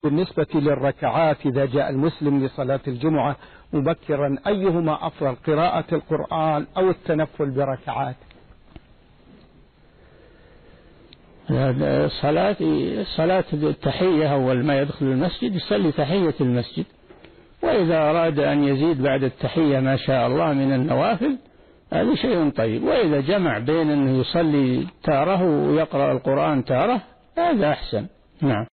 بالنسبة للركعات إذا جاء المسلم لصلاة الجمعة مبكرا أيهما أفضل، قراءة القرآن أو التنفل بركعات؟ صلاة التحية أول ما يدخل المسجد يصلي تحية المسجد، وإذا أراد أن يزيد بعد التحية ما شاء الله من النوافل هذا شيء طيب، وإذا جمع بين أنه يصلي تارة ويقرأ القرآن تارة هذا أحسن. نعم.